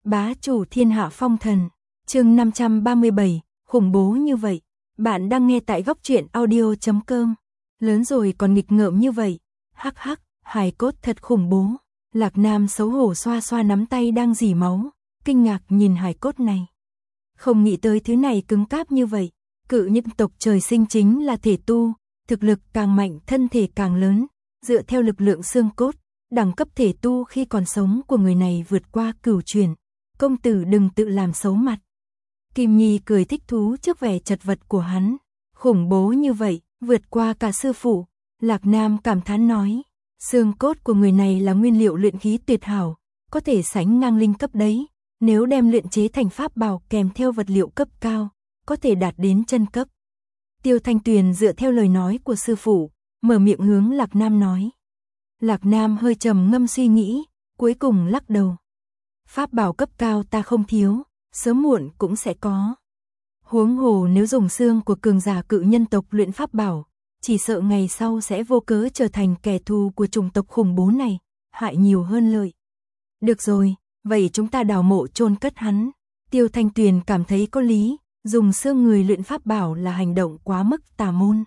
Bá chủ thiên hạ phong thần, chương 537, khủng bố như vậy. Bạn đang nghe tại góc truyện audio.com. Lớn rồi còn nghịch ngợm như vậy. Hắc hắc, hài cốt thật khủng bố. Lạc Nam xấu hổ xoa xoa nắm tay đang rỉ máu, kinh ngạc nhìn hài cốt này. Không nghĩ tới thứ này cứng cáp như vậy. Cự nhân tộc trời sinh chính là thể tu, thực lực càng mạnh thân thể càng lớn, dựa theo lực lượng xương cốt, đẳng cấp thể tu khi còn sống của người này vượt qua cửu truyền. Công tử đừng tự làm xấu mặt. Kim Nhi cười thích thú trước vẻ chật vật của hắn. Khủng bố như vậy, vượt qua cả sư phụ. Lạc Nam cảm thán nói. Xương cốt của người này là nguyên liệu luyện khí tuyệt hảo, có thể sánh ngang linh cấp đấy. Nếu đem luyện chế thành pháp bảo kèm theo vật liệu cấp cao, có thể đạt đến chân cấp. Tiêu Thanh Tuyền dựa theo lời nói của sư phụ, mở miệng hướng Lạc Nam nói. Lạc Nam hơi trầm ngâm suy nghĩ, cuối cùng lắc đầu. Pháp bảo cấp cao ta không thiếu, sớm muộn cũng sẽ có. Huống hồ nếu dùng xương của cường giả cự nhân tộc luyện pháp bảo, chỉ sợ ngày sau sẽ vô cớ trở thành kẻ thù của chủng tộc khủng bố này, hại nhiều hơn lợi. Được rồi, vậy chúng ta đào mộ chôn cất hắn. Tiêu Thanh Tuyền cảm thấy có lý, dùng xương người luyện pháp bảo là hành động quá mức tà môn.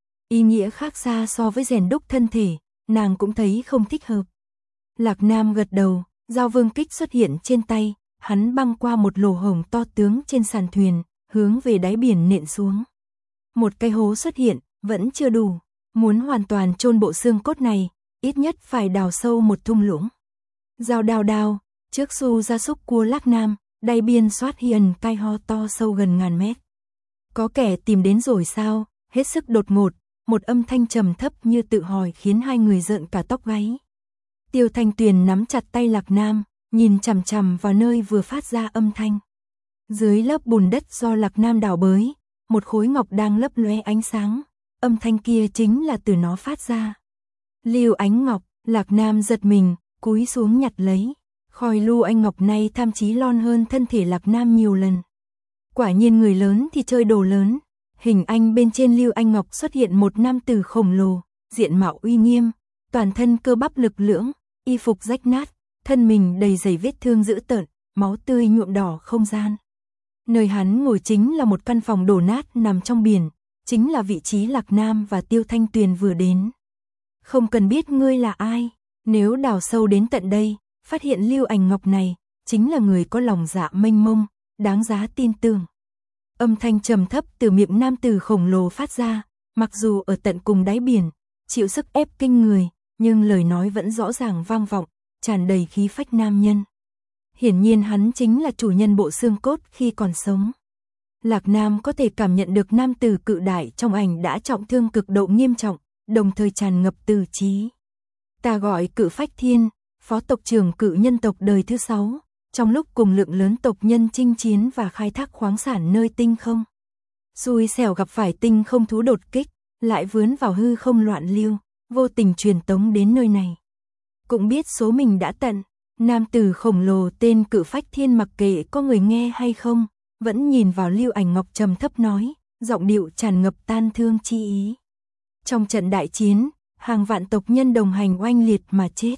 Ý nghĩa khác xa so với rèn đúc thân thể, nàng cũng thấy không thích hợp. Lạc Nam gật đầu, dao vương kích xuất hiện trên tay, hắn băng qua một lỗ hổng to tướng trên sàn thuyền, hướng về đáy biển nện xuống. Một cái hố xuất hiện, vẫn chưa đủ, muốn hoàn toàn chôn bộ xương cốt này, ít nhất phải đào sâu một thung lũng. Dao đào, trước xu gia súc của Lạc Nam, đáy biển xoát hiện cái ho to sâu gần ngàn mét. Có kẻ tìm đến rồi sao? Hết sức đột ngột, một âm thanh trầm thấp như tự hỏi khiến hai người rợn cả tóc gáy. Tiêu Thanh Tuyền nắm chặt tay Lạc Nam, nhìn chằm chằm vào nơi vừa phát ra âm thanh. Dưới lớp bùn đất do Lạc Nam đào bới, một khối ngọc đang lấp lóe ánh sáng, âm thanh kia chính là từ nó phát ra. Lưu ánh ngọc, Lạc Nam giật mình, cúi xuống nhặt lấy. Khói lưu ánh ngọc này tham chí lon hơn thân thể Lạc Nam nhiều lần. Quả nhiên người lớn thì chơi đồ lớn. Hình ảnh bên trên lưu ánh ngọc xuất hiện một nam tử khổng lồ, diện mạo uy nghiêm, toàn thân cơ bắp lực lưỡng, y phục rách nát, thân mình đầy dày vết thương dữ tợn, máu tươi nhuộm đỏ không gian. Nơi hắn ngồi chính là một căn phòng đổ nát nằm trong biển, chính là vị trí Lạc Nam và Tiêu Thanh Tuyền vừa đến. Không cần biết ngươi là ai, nếu đào sâu đến tận đây, phát hiện lưu ảnh ngọc này, chính là người có lòng dạ mênh mông, đáng giá tin tưởng. Âm thanh trầm thấp từ miệng nam tử khổng lồ phát ra, mặc dù ở tận cùng đáy biển, chịu sức ép kinh người, nhưng lời nói vẫn rõ ràng vang vọng, tràn đầy khí phách nam nhân. Hiển nhiên hắn chính là chủ nhân bộ xương cốt khi còn sống. Lạc Nam có thể cảm nhận được nam tử cự đại trong ảnh đã trọng thương cực độ nghiêm trọng, đồng thời tràn ngập tử trí. Ta gọi Cự Phách Thiên, phó tộc trưởng cự nhân tộc đời thứ 6, trong lúc cùng lượng lớn tộc nhân chinh chiến và khai thác khoáng sản nơi tinh không. Xui xẻo gặp phải tinh không thú đột kích, lại vướng vào hư không loạn lưu, vô tình truyền tống đến nơi này. Cũng biết số mình đã tận, nam tử khổng lồ tên Cự Phách Thiên mặc kệ có người nghe hay không, vẫn nhìn vào lưu ảnh ngọc trầm thấp nói, giọng điệu tràn ngập tan thương chi ý. Trong trận đại chiến, hàng vạn tộc nhân đồng hành oanh liệt mà chết.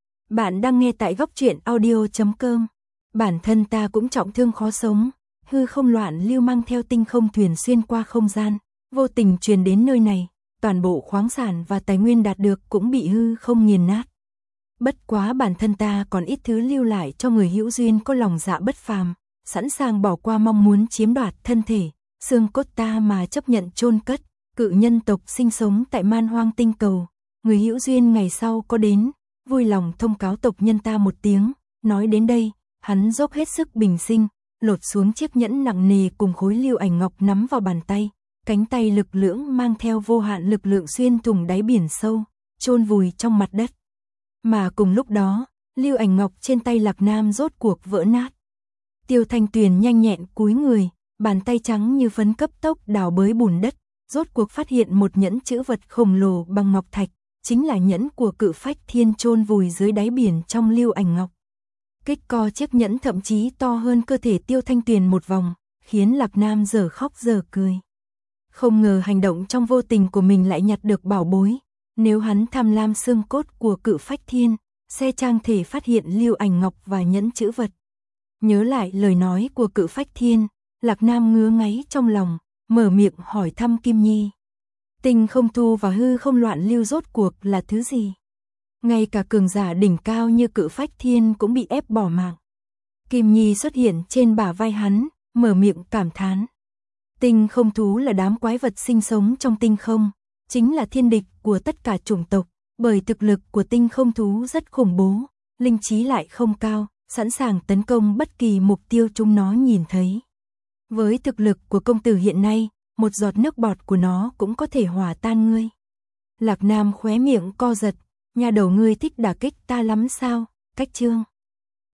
Bạn đang nghe tại góc truyện audio.com. Bản thân ta cũng trọng thương khó sống, hư không loạn lưu mang theo tinh không thuyền xuyên qua không gian, vô tình truyền đến nơi này, toàn bộ khoáng sản và tài nguyên đạt được cũng bị hư không nghiền nát. Bất quá bản thân ta còn ít thứ lưu lại cho người hữu duyên có lòng dạ bất phàm, sẵn sàng bỏ qua mong muốn chiếm đoạt thân thể, xương cốt ta mà chấp nhận chôn cất. Cự nhân tộc sinh sống tại man hoang tinh cầu, người hữu duyên ngày sau có đến, vui lòng thông cáo tộc nhân ta một tiếng. Nói đến đây, hắn dốc hết sức bình sinh, lột xuống chiếc nhẫn nặng nề cùng khối lưu ảnh ngọc nắm vào bàn tay, cánh tay lực lưỡng mang theo vô hạn lực lượng xuyên thủng đáy biển sâu, chôn vùi trong mặt đất. Mà cùng lúc đó, lưu ảnh ngọc trên tay Lạc Nam rốt cuộc vỡ nát. Tiêu Thanh Tuyền nhanh nhẹn cúi người, bàn tay trắng như phấn cấp tốc đào bới bùn đất, rốt cuộc phát hiện một nhẫn chữ vật khổng lồ bằng ngọc thạch, chính là nhẫn của Cự Phách Thiên chôn vùi dưới đáy biển trong lưu ảnh ngọc. Kích co chiếc nhẫn thậm chí to hơn cơ thể Tiêu Thanh Tuyền một vòng, khiến Lạc Nam dở khóc dở cười. Không ngờ hành động trong vô tình của mình lại nhặt được bảo bối, nếu hắn tham lam xương cốt của Cự Phách Thiên, sẽ trang thể phát hiện lưu ảnh ngọc và nhẫn chữ vật. Nhớ lại lời nói của Cự Phách Thiên, Lạc Nam ngứa ngáy trong lòng, mở miệng hỏi thăm Kim Nhi. Tinh không thu và hư không loạn lưu rốt cuộc là thứ gì? Ngay cả cường giả đỉnh cao như Cự Phách Thiên cũng bị ép bỏ mạng. Kim Nhi xuất hiện trên bả vai hắn, mở miệng cảm thán. Tinh không thú là đám quái vật sinh sống trong tinh không, chính là thiên địch của tất cả chủng tộc, bởi thực lực của tinh không thú rất khủng bố, linh trí lại không cao, sẵn sàng tấn công bất kỳ mục tiêu chúng nó nhìn thấy. Với thực lực của công tử hiện nay, một giọt nước bọt của nó cũng có thể hòa tan ngươi. Lạc Nam khóe miệng co giật, nhà đầu ngươi thích đả kích ta lắm sao? Cách chương